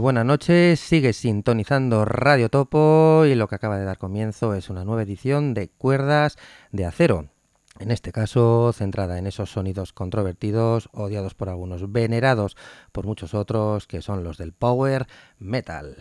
buenas noches. Sigue sintonizando Radio Topo y lo que acaba de dar comienzo es una nueva edición de Cuerdas de Acero. En este caso, centrada en esos sonidos controvertidos, odiados por algunos, venerados por muchos otros, que son los del Power Metal.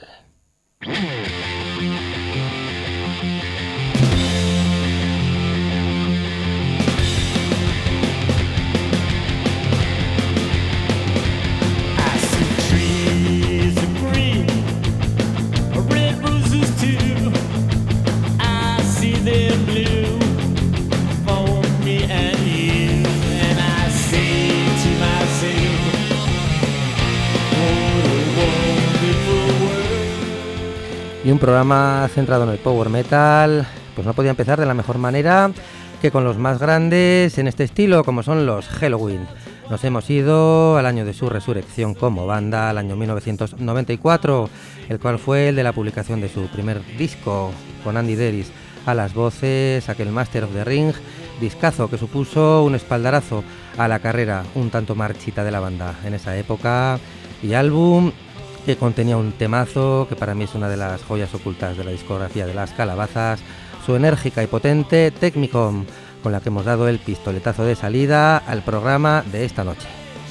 Y un programa centrado en el Power Metal, pues no podía empezar de la mejor manera que con los más grandes en este estilo, como son los Helloween. Nos hemos ido al año de su resurrección como banda, al año 1994, el cual fue el de la publicación de su primer disco, con Andy Deris a las voces, aquel Master of the Ring, discazo que supuso un espaldarazo a la carrera un tanto marchita de la banda en esa época, y álbum que contenía un temazo que para mí es una de las joyas ocultas de la discografía de las Calabazas, su enérgica y potente Technicom, con la que hemos dado el pistoletazo de salida al programa de esta noche.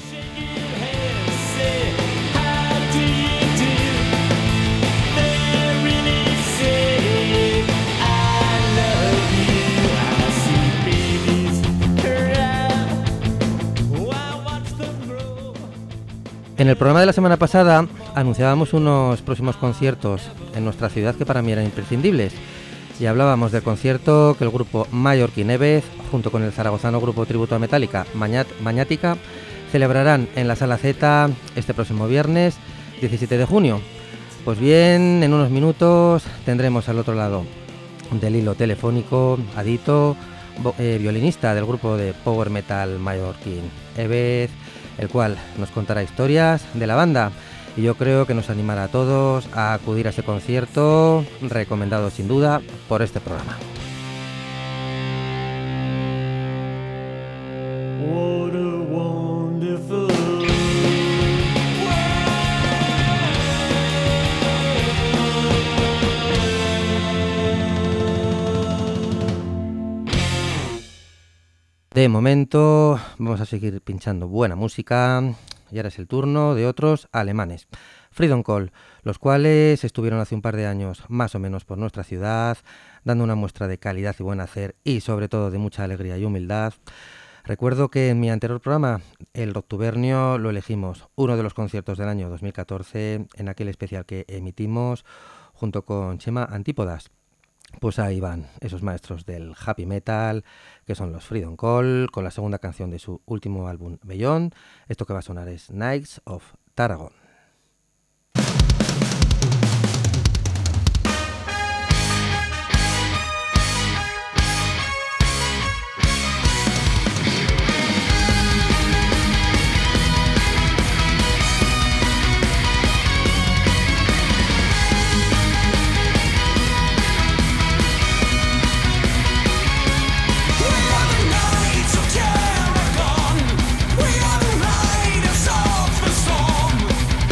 En el programa de la semana pasada anunciábamos unos próximos conciertos en nuestra ciudad que para mí eran imprescindibles, y hablábamos del concierto que el grupo mallorquín Ebez, junto con el zaragozano grupo tributo a Metallica Mañática, celebrarán en la Sala Z este próximo viernes 17 de junio. Pues bien, en unos minutos tendremos al otro lado del hilo telefónico a Dito, violinista del grupo de Power Metal mallorquín Ebez, el cual nos contará historias de la banda, y yo creo que nos animará a todos a acudir a ese concierto, recomendado sin duda por este programa. What a wonderful De momento vamos a seguir pinchando buena música y ahora es el turno de otros alemanes, Freedom Call, los cuales estuvieron hace un par de años más o menos por nuestra ciudad, dando una muestra de calidad y buen hacer y sobre todo de mucha alegría y humildad. Recuerdo que en mi anterior programa, el Rocktubernio, lo elegimos uno de los conciertos del año 2014 en aquel especial que emitimos junto con Chema Antípodas. Pues ahí van esos maestros del happy metal, que son los Freedom Call, con la segunda canción de su último álbum, Beyond. Esto que va a sonar es Knights of Tarragon. We are the riders of the storm.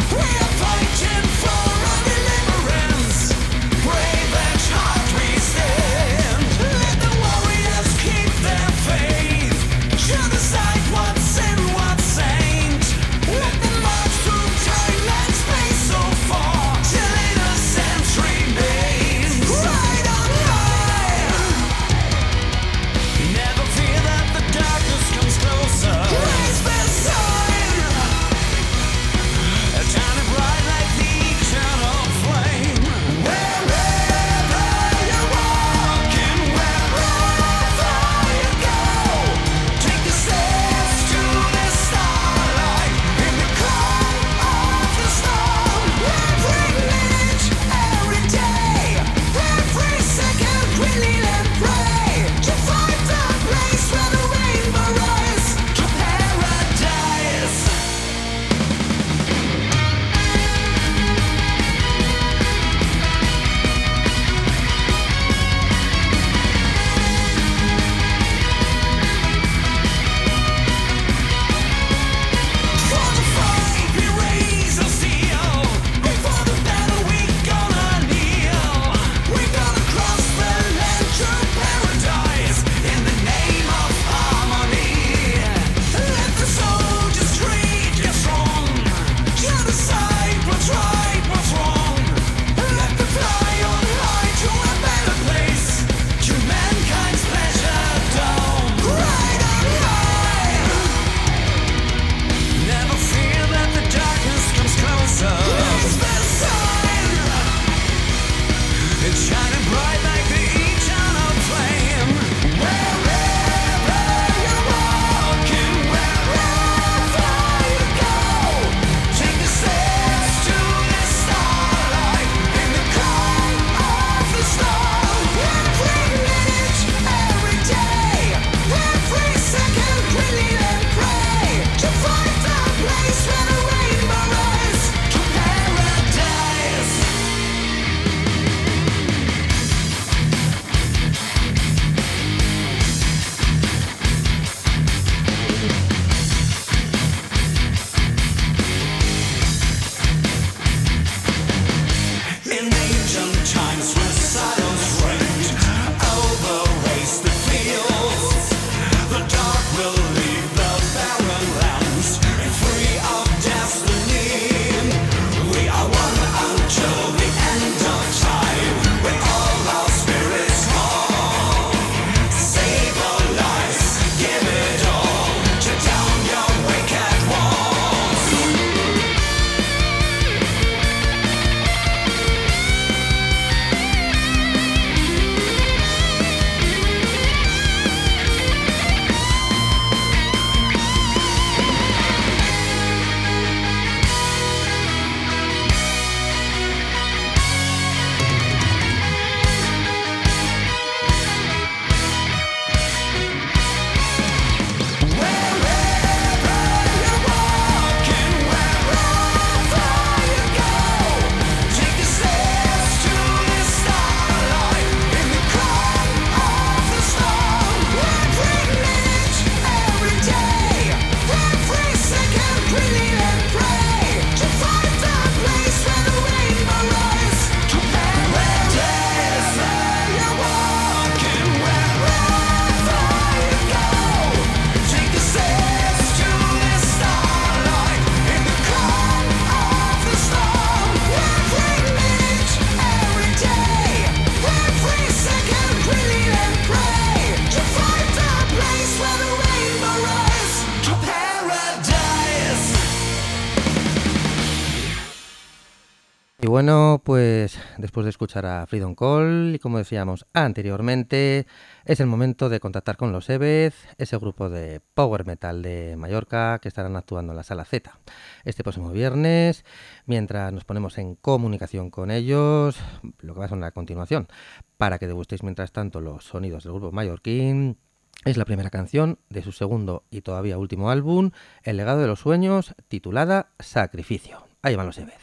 Y bueno, pues después de escuchar a Freedom Call y como decíamos anteriormente, es el momento de contactar con los Ebeth, ese grupo de power metal de Mallorca que estarán actuando en la Sala Z este próximo viernes, mientras nos ponemos en comunicación con ellos, lo que va a sonar a continuación, para que degustéis mientras tanto los sonidos del grupo mallorquín. Es la primera canción de su segundo y todavía último álbum, El legado de los sueños, titulada Sacrificio. Ahí van los Ebeth.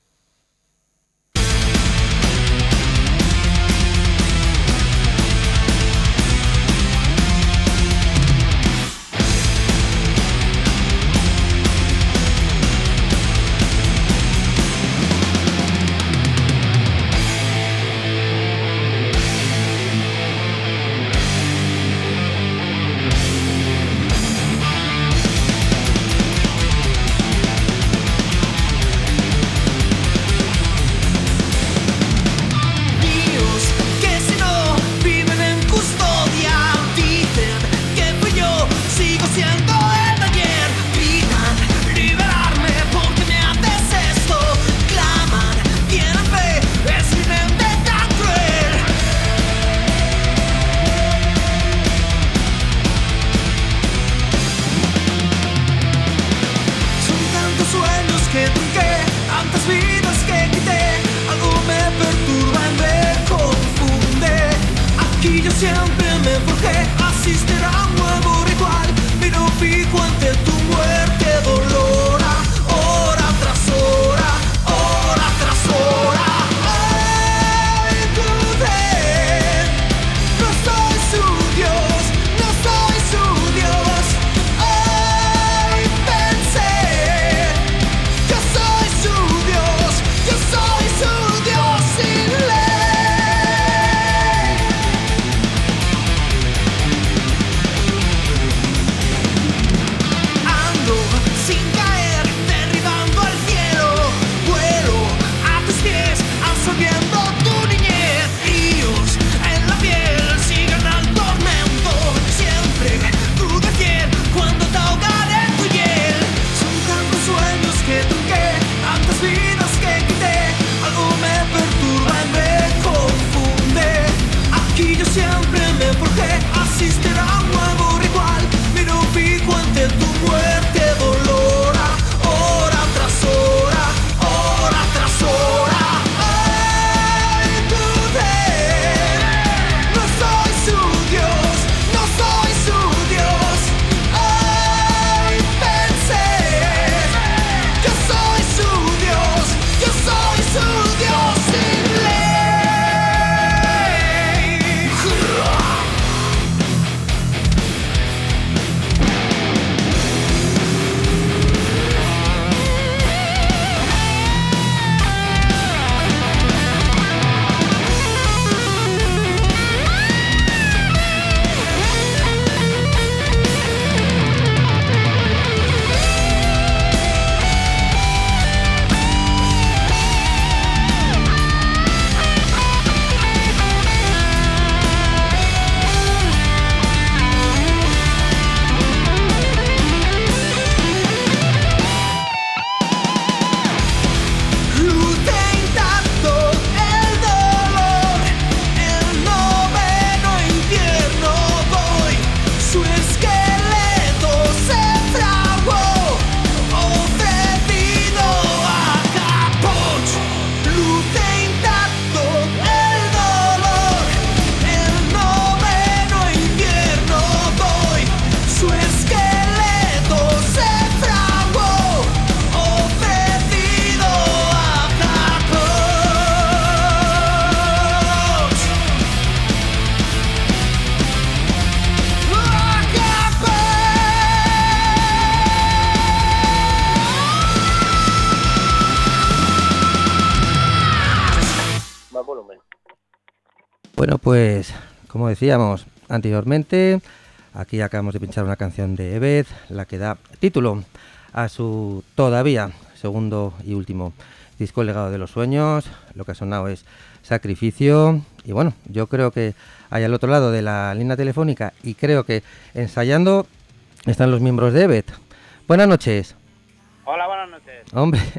Bueno, pues como decíamos anteriormente, aquí acabamos de pinchar una canción de Ebeth, la que da título a su todavía segundo y último disco, El legado de los sueños. Lo que ha sonado es Sacrificio. Y bueno, yo creo que ahí al otro lado de la línea telefónica, y creo que ensayando, están los miembros de Ebeth. Buenas noches. Hola, buenas noches. Hombre,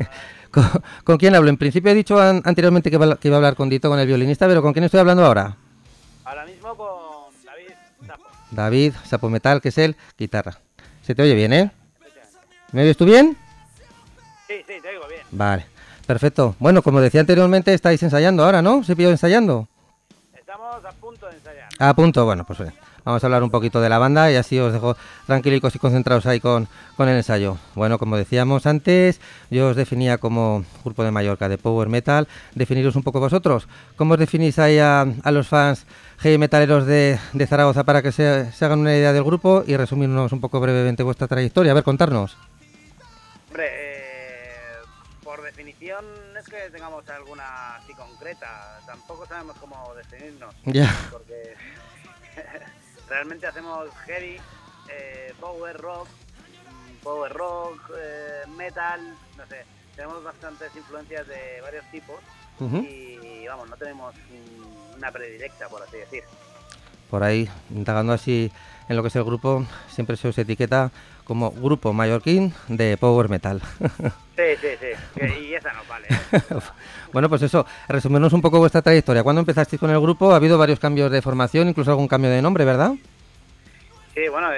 ¿Con, con quién hablo? En principio he dicho anteriormente que iba a hablar con Dito, con el violinista, pero ¿con quién estoy hablando ahora? Ahora mismo con David Sapo. David, Sapo Metal, que es el guitarra. Se te oye bien, ¿eh? Efectivamente. ¿Me oyes tú bien? Sí, sí, te oigo bien. Vale, perfecto. Bueno, como decía anteriormente, estáis ensayando ahora, ¿no? ¿Se pilló ensayando? Estamos a punto de ensayar. A punto, bueno, pues vamos a hablar un poquito de la banda y así os dejo tranquilicos y concentrados ahí con el ensayo. Bueno, como decíamos antes, yo os definía como grupo de Mallorca de Power Metal. Definiros un poco vosotros. ¿Cómo os definís ahí a los fans heavy metaleros de Zaragoza para que se hagan una idea del grupo y resumirnos un poco brevemente vuestra trayectoria? A ver, contarnos. Hombre, por definición no es que tengamos alguna así concreta. Tampoco sabemos cómo definirnos. Ya. Porque realmente hacemos heavy, power rock, metal, no sé. Tenemos bastantes influencias de varios tipos. Y vamos, no tenemos una predilecta, por así decir. Por ahí, indagando así en lo que es el grupo, siempre se os etiqueta como grupo mallorquín de Power Metal. Sí. Y esa no vale. Bueno, pues eso, resumirnos un poco vuestra trayectoria. ¿Cuándo empezasteis con el grupo? Ha habido varios cambios de formación, incluso algún cambio de nombre, ¿verdad? Sí, bueno,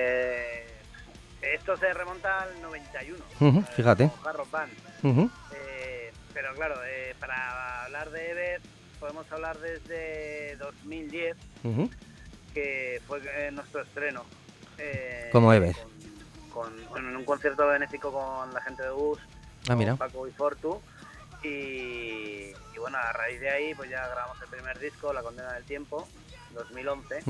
esto se remonta al 91. Fíjate. Con Hard Rock Band. Pero claro, para hablar de Ever podemos hablar desde 2010, que fue nuestro estreno. Como Ever. En un concierto benéfico con la gente de Bus, mira. con Paco y Fortu. Y bueno, a raíz de ahí pues ya grabamos el primer disco, La Condena del Tiempo, 2011.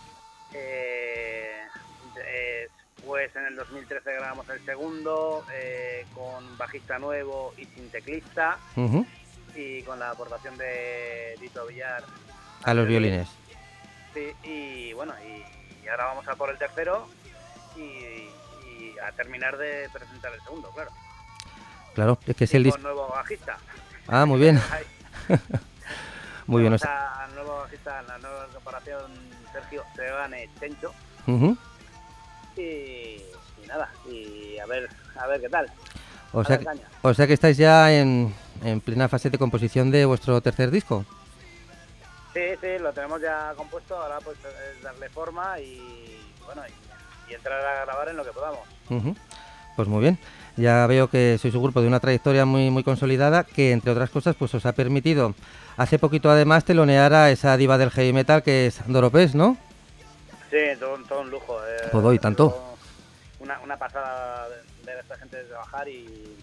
Después en el 2013 grabamos el segundo, con bajista nuevo y sin teclista, y con la aportación de Dito Villar a los violines. Sí, y bueno, y ahora vamos a por el tercero y a terminar de presentar el segundo, claro. Claro, es que es y el disco. Con nuevo bajista. Ah, muy bien. Muy bien. Al nuevo bajista, la nueva comparación, Sergio Sebane Chencho. Y nada, y a ver qué tal. O sea que estáis ya en plena fase de composición de vuestro tercer disco. Sí, lo tenemos ya compuesto, ahora pues es darle forma y bueno, y entrar a grabar en lo que podamos. Pues muy bien, ya veo que sois un grupo de una trayectoria muy, muy consolidada que entre otras cosas pues os ha permitido hace poquito además telonear a esa diva del heavy metal que es Doro Pesch, ¿no? Sí, todo un lujo. Todo y tanto. Una pasada ver a esta gente trabajar y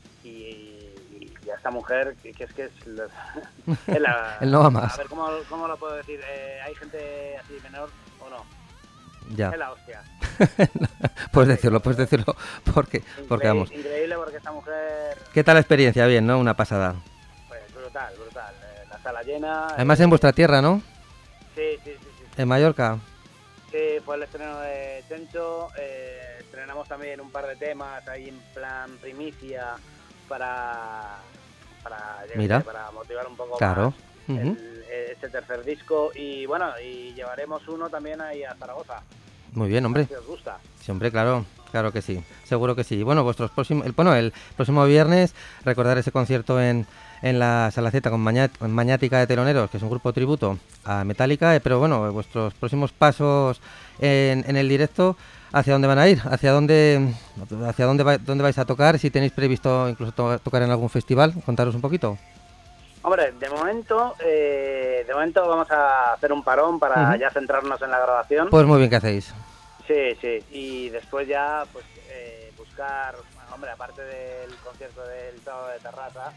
a esta mujer que es la, el no va más. A ver, ¿cómo lo puedo decir? ¿Hay gente así menor o no? Ya. Es la hostia. puedes decirlo, porque vamos. Increíble porque esta mujer... ¿Qué tal la experiencia? Bien, ¿no? Una pasada. Pues brutal. La sala llena. Además en vuestra tierra, ¿no? Sí. ¿En Mallorca? Sí, fue el estreno de Chencho. Estrenamos también un par de temas ahí en plan primicia para motivar un poco claro. más este tercer disco. Y bueno, y llevaremos uno también ahí a Zaragoza. Muy bien, hombre. Si os gusta. Sí, hombre, claro que sí, seguro que sí. Bueno, el próximo viernes recordar ese concierto en la Sala Z con Mañática de Teloneros, que es un grupo tributo a Metallica, pero bueno, vuestros próximos pasos en el directo, ¿hacia dónde van a ir? ¿Hacia dónde vais a tocar? Si tenéis previsto incluso tocar en algún festival, contaros un poquito. Hombre, de momento vamos a hacer un parón para ya centrarnos en la grabación. Pues muy bien que hacéis. Sí, y después ya pues buscar, hombre, aparte del concierto del sábado de Terraza,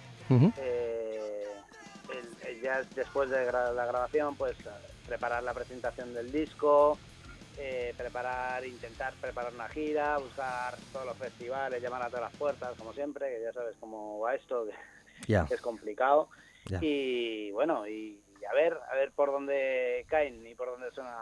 ya después de la grabación, pues preparar la presentación del disco, intentar preparar una gira, buscar todos los festivales, llamar a todas las puertas, como siempre, que ya sabes cómo va esto, que es complicado. Ya. Y bueno, y a ver por dónde caen y por dónde suenan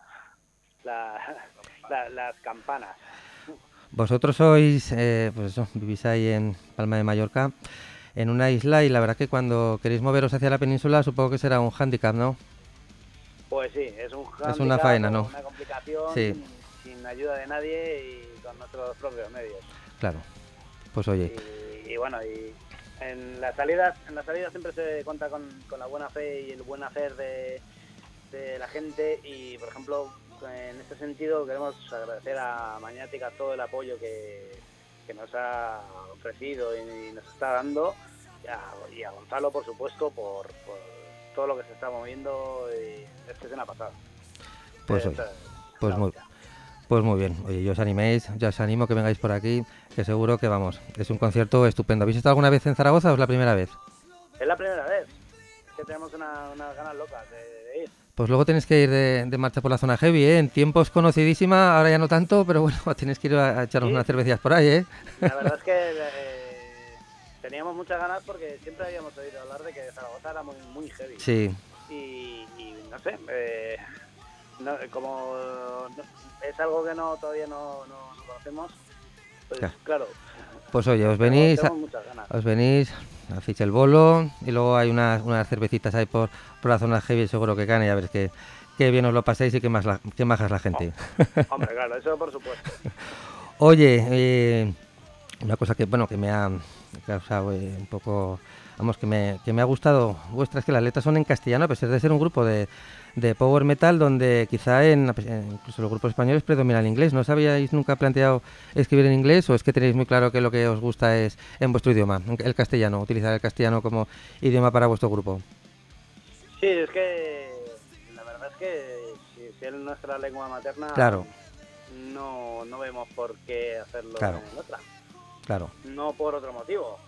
las campanas. Vosotros sois, pues eso, vivís ahí en Palma de Mallorca, en una isla, y la verdad que cuando queréis moveros hacia la península supongo que será un hándicap, ¿no? Pues sí, es un hándicap, es una faena, ¿no? Una complicación, sí. sin ayuda de nadie y con nuestros propios medios. Claro, pues oye. Y bueno, y en las salidas siempre se cuenta con la buena fe y el buen hacer de la gente, y por ejemplo en este sentido queremos agradecer a Maniática todo el apoyo que nos ha ofrecido y nos está dando, y a Gonzalo por supuesto por todo lo que se está moviendo, y es que es una pasada. Pues oye, pues muy bien. Oye, yo os animo que vengáis por aquí, que seguro que vamos, es un concierto estupendo. ¿Habéis estado alguna vez en Zaragoza o es la primera vez? Es la primera vez, es que tenemos unas ganas locas de ir. Pues luego tenéis que ir de marcha por la zona heavy, ¿eh? En tiempos conocidísima, ahora ya no tanto, pero bueno, tenéis que ir a echarnos unas cervecillas por ahí, ¿eh? La verdad es que teníamos muchas ganas porque siempre habíamos oído hablar de que Zaragoza era muy, muy heavy. Sí. Y no sé, como es algo que todavía no conocemos, pues claro. Pues oye, os venís, hacéis el bolo y luego hay unas cervecitas ahí por la zona heavy, seguro que caen, y a ver qué bien os lo paséis y qué maja es la gente. Hombre, claro, eso por supuesto. Oye, una cosa que me ha causado un poco, vamos, que me ha gustado vuestra, es que las letras son en castellano, a pesar de ser un grupo de power metal donde quizá incluso los grupos españoles predomina el inglés. ¿No os habíais nunca planteado escribir en inglés, o es que tenéis muy claro que lo que os gusta es en vuestro idioma, el castellano, utilizar el castellano como idioma para vuestro grupo? Sí, es que la verdad es que si es nuestra lengua materna, claro, no vemos por qué hacerlo en otra. Claro. No por otro motivo.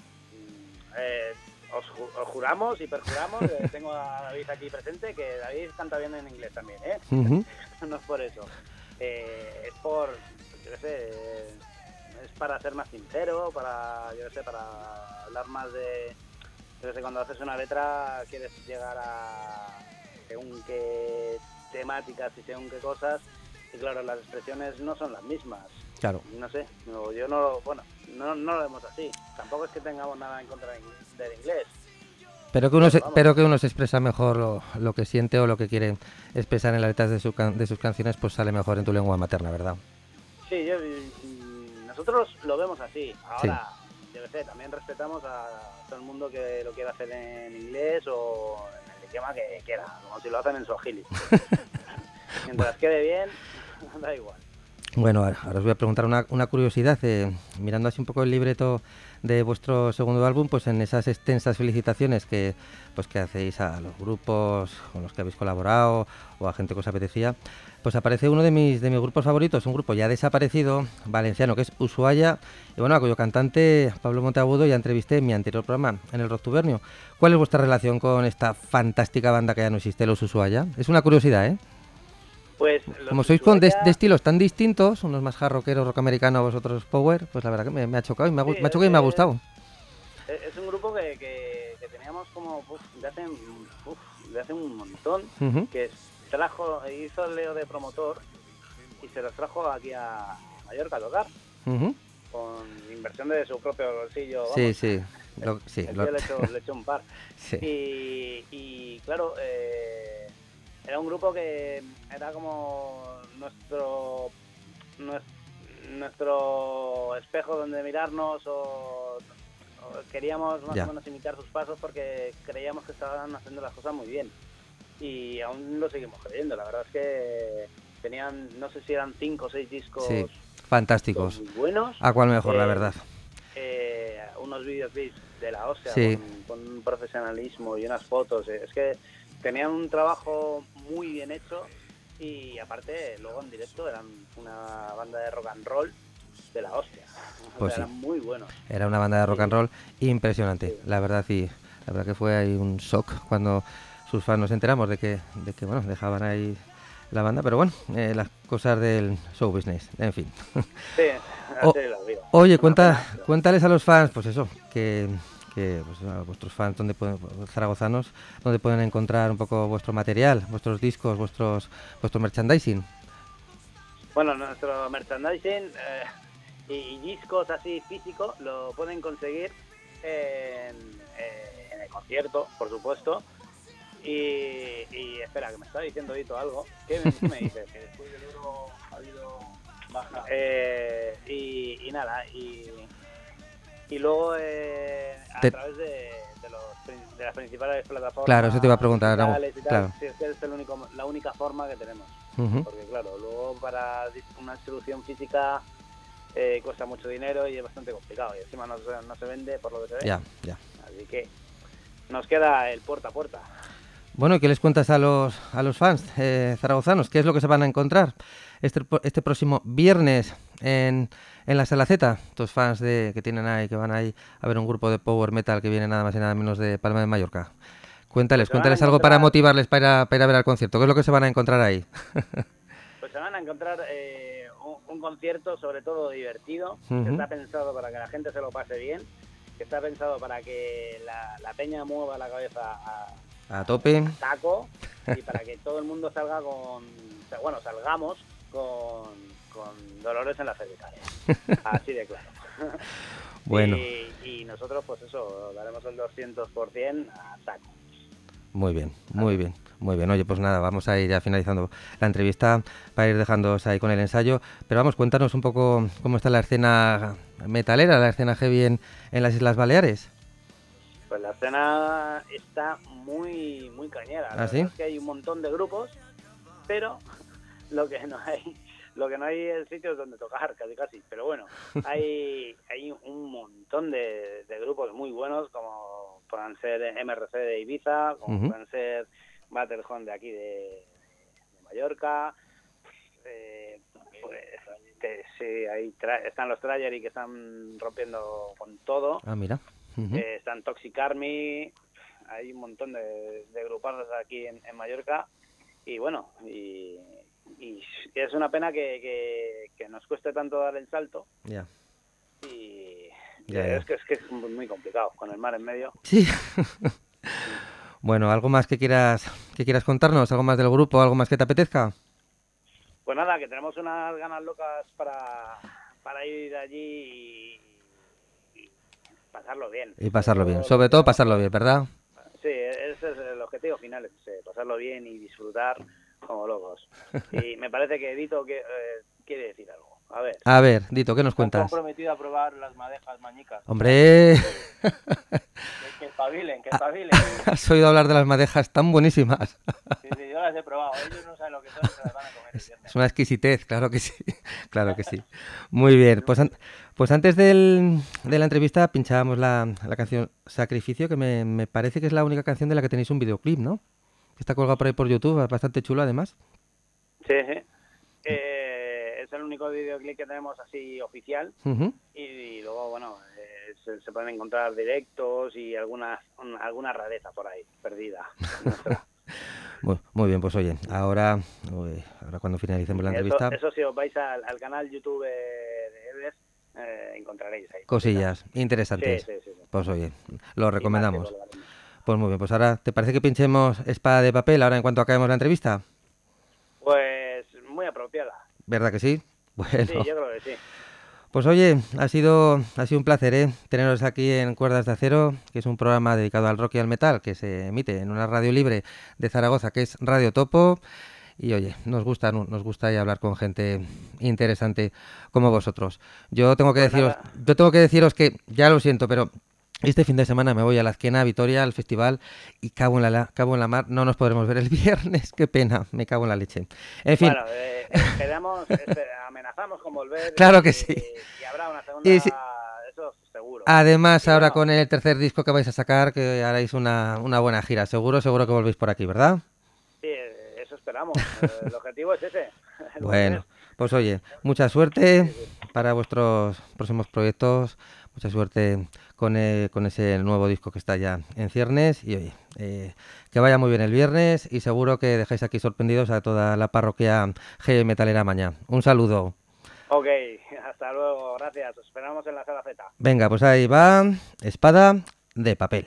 Os juramos y perjuramos, tengo a David aquí presente, que David canta bien en inglés también, ¿eh? Uh-huh. No es por eso. Es por, yo qué sé, es para ser más sincero, para hablar más de, yo qué sé, cuando haces una letra quieres llegar a según qué temáticas y según qué cosas, y claro, las expresiones no son las mismas. Claro. No sé, yo no lo vemos así. Tampoco es que tengamos nada en contra del inglés. Pero que uno se expresa mejor lo que siente o lo que quiere expresar en las letras de sus canciones, pues sale mejor en tu lengua materna, ¿verdad? Sí, nosotros lo vemos así. Ahora, yo qué sé, también respetamos a todo el mundo que lo quiera hacer en inglés o en el idioma que quiera, como si lo hacen en Swahili. Mientras quede bien, da igual. Bueno, ahora os voy a preguntar una curiosidad. Mirando así un poco el libreto de vuestro segundo álbum, pues en esas extensas felicitaciones que hacéis a los grupos con los que habéis colaborado o a gente que os apetecía, pues aparece uno de mis grupos favoritos, un grupo ya desaparecido, valenciano, que es Ushuaia, y bueno, a cuyo cantante Pablo Monteagudo ya entrevisté en mi anterior programa, en el Rock Tubernio. ¿Cuál es vuestra relación con esta fantástica banda que ya no existe, los Ushuaia? Es una curiosidad, ¿eh? Pues como sois de estilos tan distintos, unos más hard rockeros, rock americano, vosotros power, pues la verdad que me ha chocado y me ha gustado. Es un grupo que teníamos como de hace un montón, que hizo el Leo de promotor y se los trajo aquí a Mallorca a tocar, con inversión de su propio bolsillo. Vamos. Sí. Le echó un par. Sí. Y claro, era un grupo que era como nuestro espejo donde mirarnos, o queríamos más o menos imitar sus pasos porque creíamos que estaban haciendo las cosas muy bien, y aún lo seguimos creyendo. La verdad es que tenían, no sé si eran 5 o 6 discos fantásticos, muy buenos. ¿A cuál mejor, la verdad? Unos videoclips de la hostia, sí. con un profesionalismo y unas fotos. Es que tenían un trabajo muy bien hecho, y aparte luego en directo eran una banda de rock and roll de la hostia. Pues eran muy buenos. Era una banda de rock and roll impresionante, la verdad que fue ahí un shock cuando sus fans nos enteramos de que bueno, dejaban ahí la banda, pero bueno, las cosas del show business, en fin. Sí, así lo digo. Oye, cuéntales a los fans, pues eso, que pues, a vuestros fans zaragozanos, donde pueden encontrar un poco vuestro material, vuestros discos, vuestro merchandising. Bueno, nuestro merchandising y discos así físicos lo pueden conseguir en el concierto, por supuesto. Y espera, que me está diciendo Vito algo. ¿Qué me dices? Que después del euro ha habido baja. Y nada, y luego a Te- través de las principales plataformas. Claro, eso te iba a preguntar, digitales y tal. claro. Sí, es que es la única forma que tenemos. Ujú. Porque claro, luego para una distribución física cuesta mucho dinero y es bastante complicado. Y encima no se vende por lo que se ve. Ya. Así que nos queda el puerta a puerta. Bueno, ¿y qué les cuentas a los fans zaragozanos? ¿Qué es lo que se van a encontrar este próximo viernes en la Sala Z? Estos fans que tienen ahí, que van ahí a ver un grupo de power metal que viene nada más y nada menos de Palma de Mallorca. Cuéntales Pues se van a algo para encontrar- motivarles para ir a ver al concierto. ¿Qué es lo que se van a encontrar ahí? Pues se van a encontrar un concierto sobre todo divertido, Ujú. que está pensado para que la gente se lo pase bien, que está pensado para que la peña mueva la cabeza A tope. taco y para que todo el mundo salgamos con dolores en las cervicales. Así de claro. Bueno. Y nosotros, pues eso, daremos el 200% a saco. Muy bien. Oye, pues nada, vamos a ir ya finalizando la entrevista para ir dejándoos ahí con el ensayo. Pero vamos, cuéntanos un poco cómo está la escena metalera, la escena heavy en las Islas Baleares. Pues la escena está muy cañera. ¿Ah, La sí? verdad es que hay un montón de grupos, pero lo que no hay es sitios donde tocar, casi. Pero bueno, hay un montón de grupos muy buenos, como puedan ser MRC de Ibiza, como Ujú. pueden ser Battlehorn de aquí de Mallorca. Pues sí, ahí están los Trajery que están rompiendo con todo. Ah, mira. Ujú. Están Toxic Army, hay un montón de grupos aquí en Mallorca. Y bueno, y es una pena que nos cueste tanto dar el salto. Ya. Y Ya. es que es muy complicado con el mar en medio. Sí. Bueno, ¿algo más que quieras contarnos? ¿Algo más del grupo? ¿Algo más que te apetezca? Pues nada, que tenemos unas ganas locas para ir allí y pasarlo bien. Y pasarlo bien. Sobre todo pasarlo bien, ¿verdad? Sí, ese es el objetivo final, es pasarlo bien y disfrutar como locos. Y me parece que Edito quiere decir algo. A ver. A ver, Dito, ¿qué nos Están cuentas? comprometido a probar las madejas mañicas. Hombre, Que espabilen, que Ah. espabilen. has oído hablar de las madejas tan buenísimas. Sí, yo las he probado. Ellos no saben lo que son y se las van a comer el viernes. Es una exquisitez, claro que sí. Claro que sí. Muy bien, pues antes de la entrevista pinchábamos la canción Sacrificio, que me parece que es la única canción de la que tenéis un videoclip, ¿no? Que está colgado por ahí por YouTube, es bastante chulo además. Sí. Es el único videoclip que tenemos así oficial. Ujú. Y luego, bueno, se pueden encontrar directos y alguna rareza por ahí, perdida. nuestra. Muy bien, pues oye, ahora cuando finalicemos la entrevista, Eso si os vais al canal YouTube de Eves, encontraréis ahí. cosillas interesantes. Sí. Pues oye, lo recomendamos. Y más que colgaremos. Pues muy bien, pues ahora, ¿te parece que pinchemos Espada de Papel ahora en cuanto acabemos la entrevista? Pues muy apropiada. ¿Verdad que sí? Bueno, Sí, yo creo que sí. pues oye, ha sido un placer teneros aquí en Cuerdas de Acero, que es un programa dedicado al rock y al metal, que se emite en una radio libre de Zaragoza, que es Radio Topo. Y oye, nos gusta ahí hablar con gente interesante como vosotros. Yo tengo que deciros que, ya lo siento, pero este fin de semana me voy a la Azquena Vitoria, al festival, y cago en la mar, no nos podremos ver el viernes, qué pena, me cago en la leche. En fin. Bueno, amenazamos con volver. Claro que sí. Y habrá una segunda, Y sí. eso seguro. Además, Y ahora bueno, con el tercer disco que vais a sacar, que haréis una buena gira, seguro que volvéis por aquí, ¿verdad? sí, eso esperamos. El objetivo es ese. el Bueno, volver. pues oye, mucha suerte para vuestros próximos proyectos, mucha suerte con ese nuevo disco que está ya en ciernes y oye, que vaya muy bien el viernes y seguro que dejáis aquí sorprendidos a toda la parroquia Heavy Metalera Mañá. Un saludo. Ok, hasta luego, gracias. Os esperamos en la sala Z. Venga, pues ahí va Espada de Papel.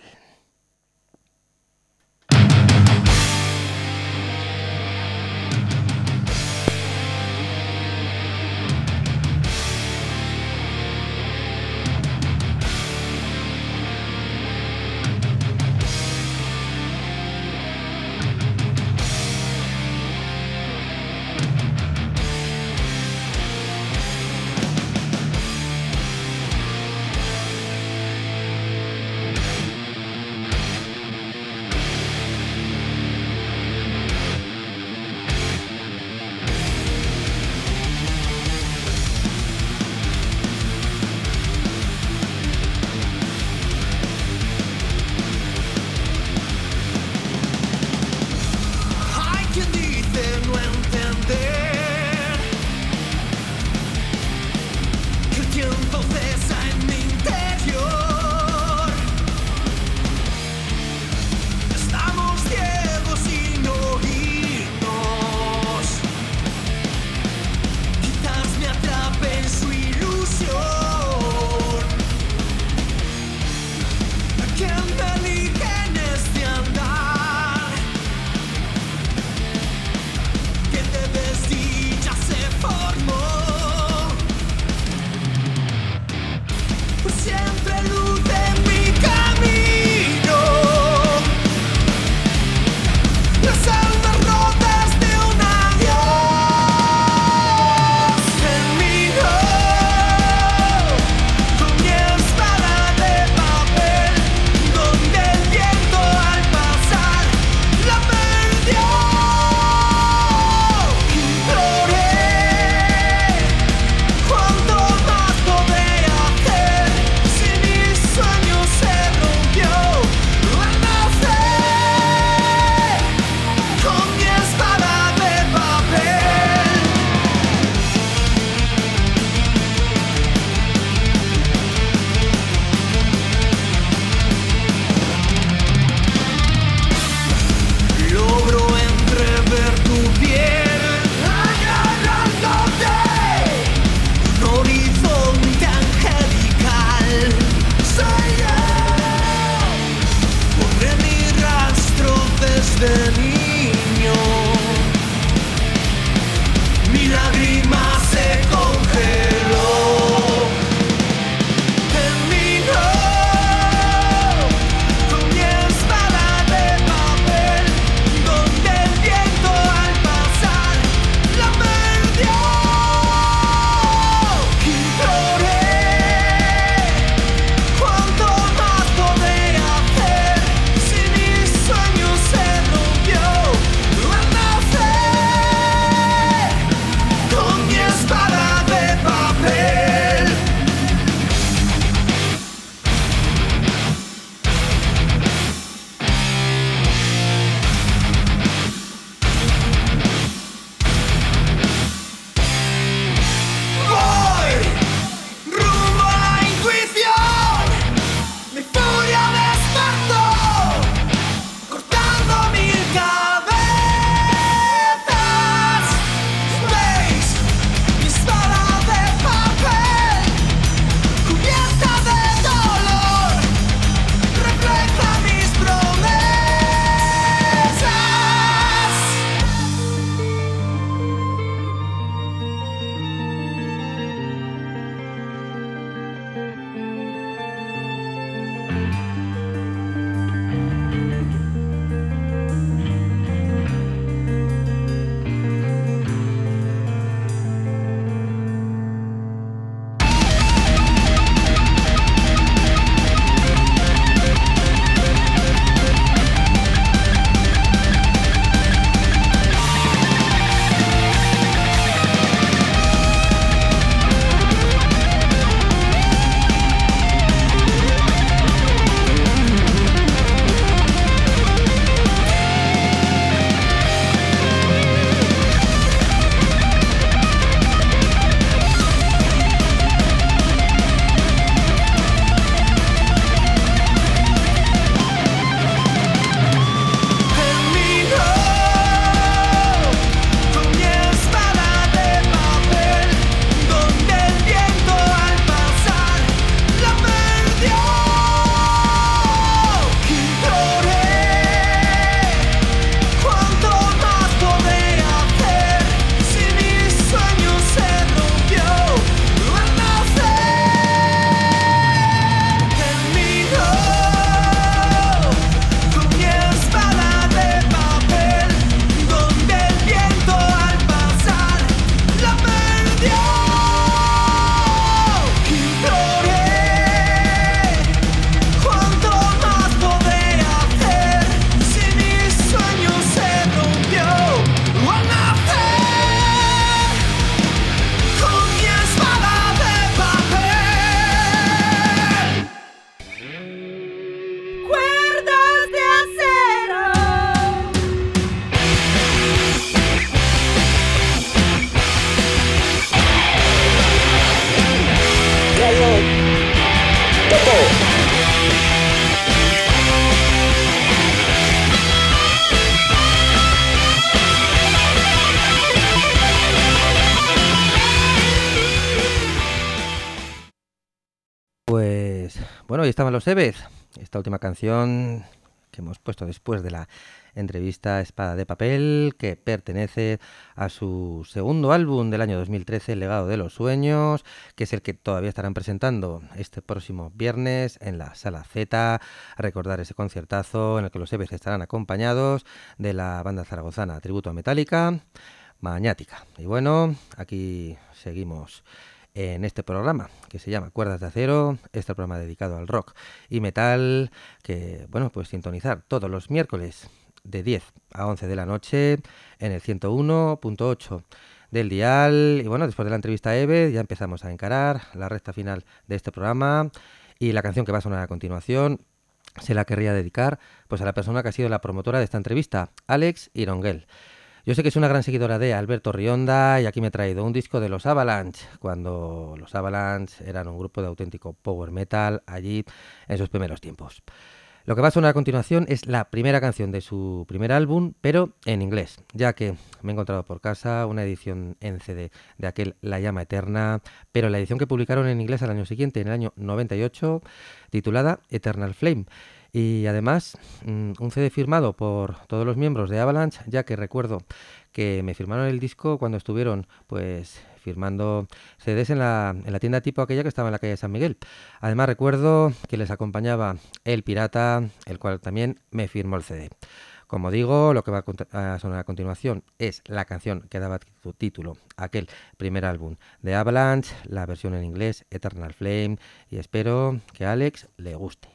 Bueno, ahí estaban los Sebeth, esta última canción que hemos puesto después de la entrevista Espada de Papel, que pertenece a su segundo álbum del año 2013, El legado de los sueños, que es el que todavía estarán presentando este próximo viernes en la Sala Z, a recordar ese conciertazo en el que los Sebeth estarán acompañados de la banda zaragozana Tributo a Metallica, Mañática. Y bueno, aquí seguimos en este programa que se llama Cuerdas de Acero, este programa dedicado al rock y metal, que bueno, pues sintonizar todos los miércoles de 10 a 11 de la noche en el 101.8 del dial. Y bueno, después de la entrevista a Eve ya empezamos a encarar la recta final de este programa, y la canción que va a sonar a continuación se la querría dedicar pues a la persona que ha sido la promotora de esta entrevista, Alex Ironguel. Yo sé que es una gran seguidora de Alberto Rionda, y aquí me he traído un disco de los Avalanche, cuando los Avalanche eran un grupo de auténtico power metal allí en sus primeros tiempos. Lo que va a sonar a continuación es la primera canción de su primer álbum, pero en inglés, ya que me he encontrado por casa una edición en CD de aquel La llama eterna, pero la edición que publicaron en inglés al año siguiente, en el año 98, titulada Eternal Flame. Y además un CD firmado por todos los miembros de Avalanche, ya que recuerdo que me firmaron el disco cuando estuvieron pues firmando CDs en la tienda tipo aquella que estaba en la calle San Miguel. Además recuerdo que les acompañaba El Pirata, el cual también me firmó el CD. Como digo, lo que va a sonar a continuación es la canción que daba título a aquel primer álbum de Avalanche, la versión en inglés Eternal Flame, y espero que a Alex le guste.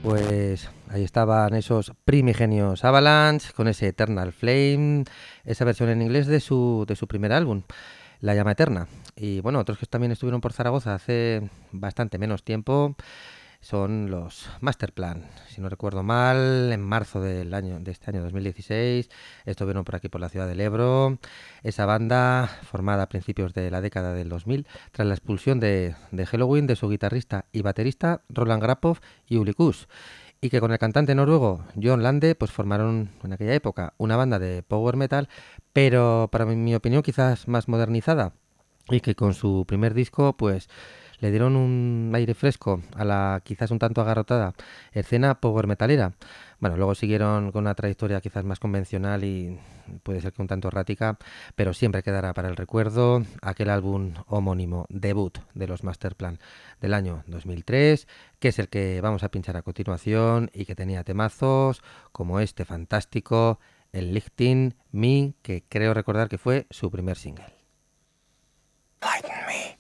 Pues ahí estaban esos primigenios Avalanche con ese Eternal Flame, esa versión en inglés de su primer álbum, La Llama Eterna. Y bueno, otros que también estuvieron por Zaragoza hace bastante menos tiempo son los Masterplan. Si no recuerdo mal, en marzo de este año 2016 estuvieron por aquí por la ciudad del Ebro. Esa banda formada a principios de la década del 2000 tras la expulsión de Helloween de su guitarrista y baterista Roland Grapov y Uli Kuss, y que con el cantante noruego John Lande pues formaron en aquella época una banda de power metal, pero para mi opinión quizás más modernizada, y que con su primer disco pues le dieron un aire fresco a la quizás un tanto agarrotada escena power metalera. Bueno, luego siguieron con una trayectoria quizás más convencional y puede ser que un tanto errática, pero siempre quedará para el recuerdo aquel álbum homónimo, debut de los Masterplan del año 2003, que es el que vamos a pinchar a continuación y que tenía temazos como este fantástico, el Lichting Me, que creo recordar que fue su primer single. Lighten me.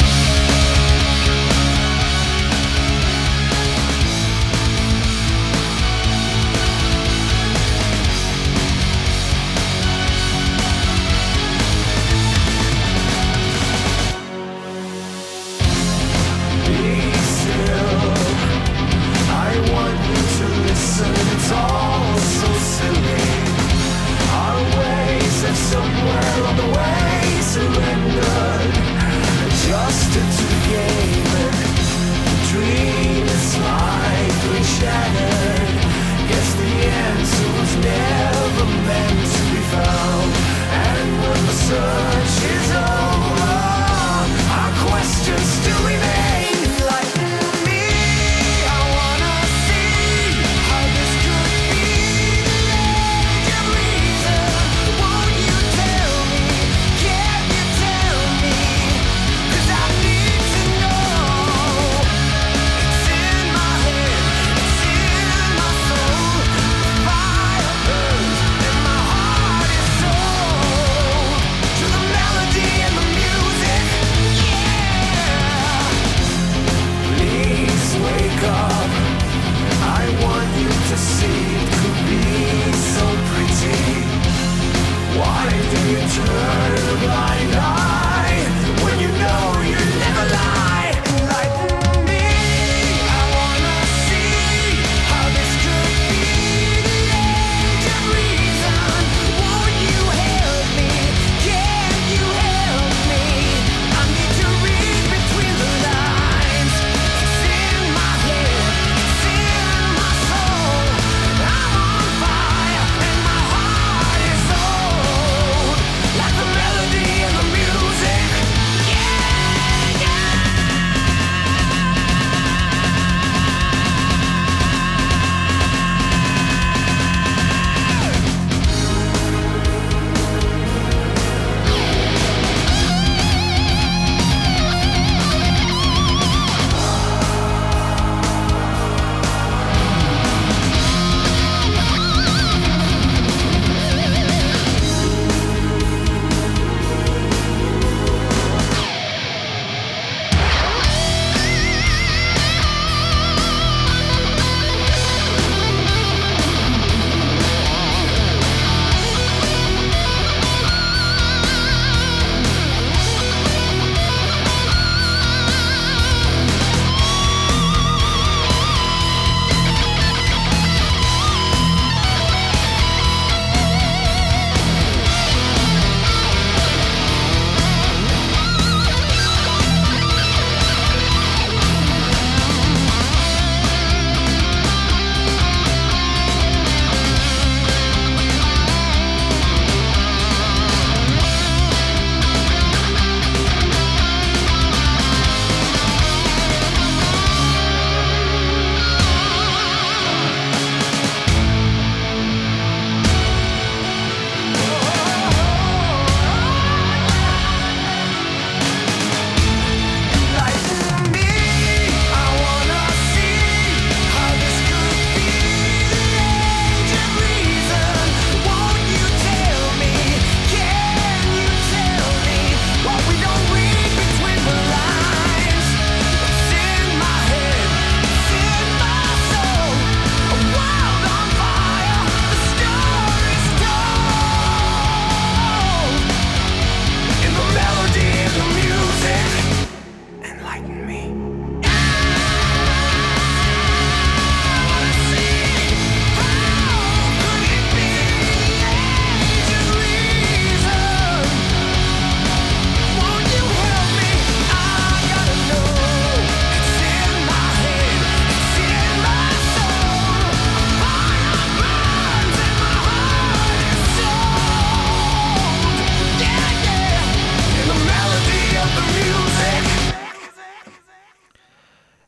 It's all so silly. Our ways have somewhere on the way surrendered, adjusted to the game. The dream is slightly shattered. Guess the answer was never meant to be found. And when the search is over, our questions still remain.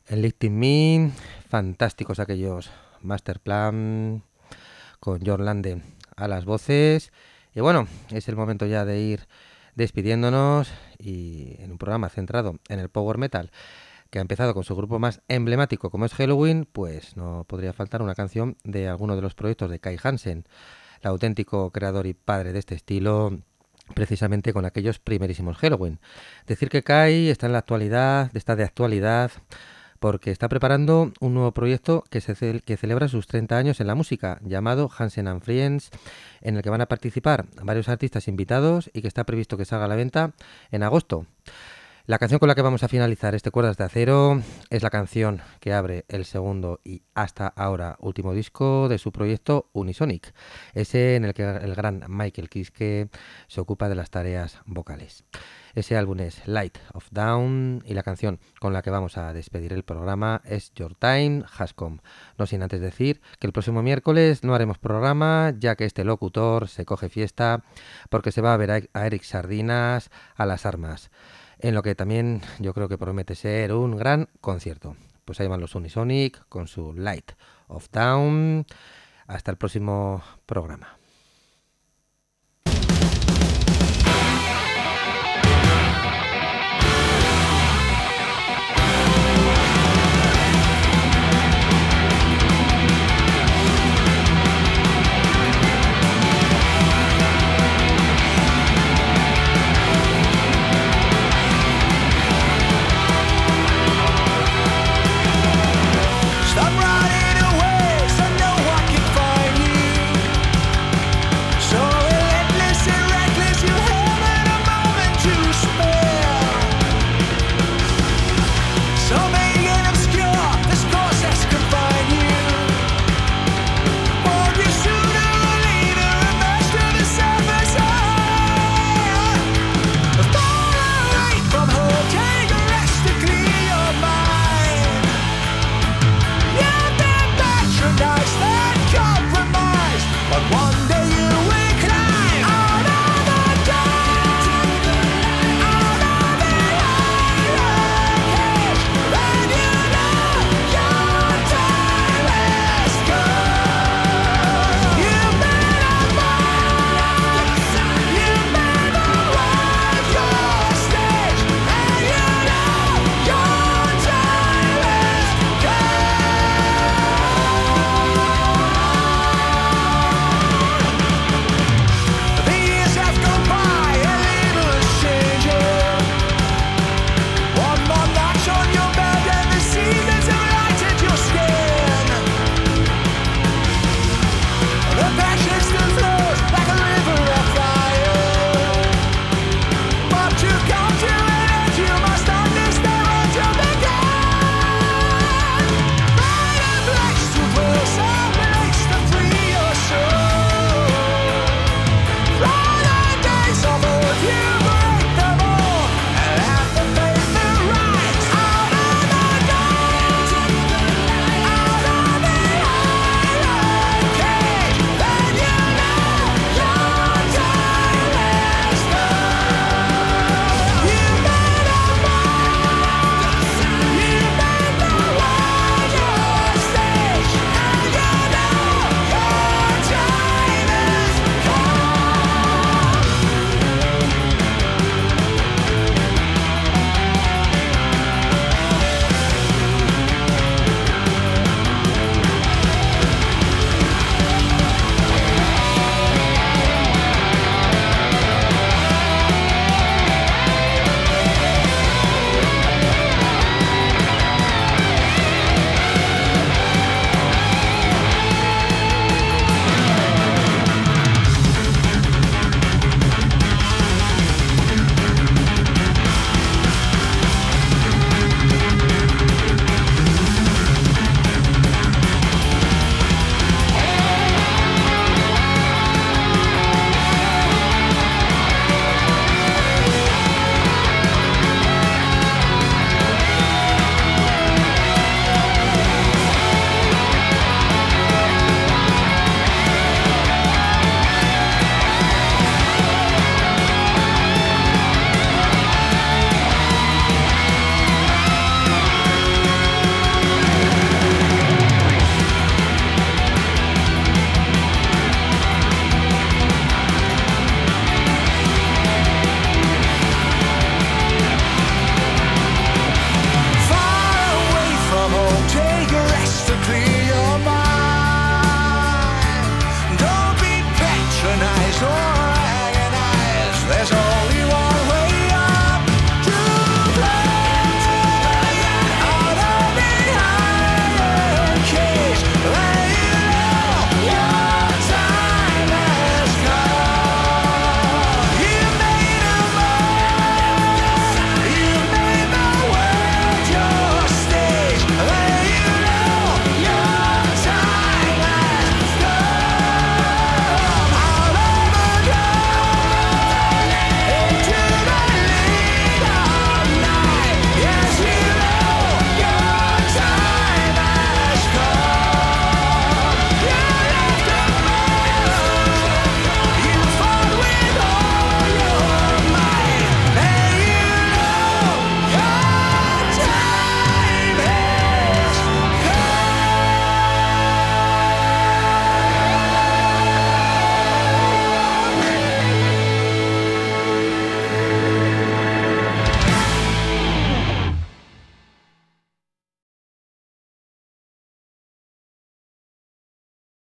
En Lifting Me, fantásticos aquellos Masterplan con John Lande a las voces. Y bueno, es el momento ya de ir despidiéndonos y en un programa centrado en el power metal que ha empezado con su grupo más emblemático como es Helloween, pues no podría faltar una canción de alguno de los proyectos de Kai Hansen, el auténtico creador y padre de este estilo, precisamente con aquellos primerísimos Helloween. Decir que Kai está en la actualidad, está de actualidad, porque está preparando un nuevo proyecto que celebra sus 30 años en la música, llamado Hansen and Friends, en el que van a participar varios artistas invitados y que está previsto que salga a la venta en agosto. La canción con la que vamos a finalizar este Cuerdas de Acero es la canción que abre el segundo y hasta ahora último disco de su proyecto Unisonic, ese en el que el gran Michael Kiske se ocupa de las tareas vocales. Ese álbum es Light of Down y la canción con la que vamos a despedir el programa es Your Time Has Come. No sin antes decir que el próximo miércoles no haremos programa, ya que este locutor se coge fiesta porque se va a ver a Eric Sardinas a las armas, en lo que también yo creo que promete ser un gran concierto. Pues ahí van los Unisonic con su Light of Down. Hasta el próximo programa.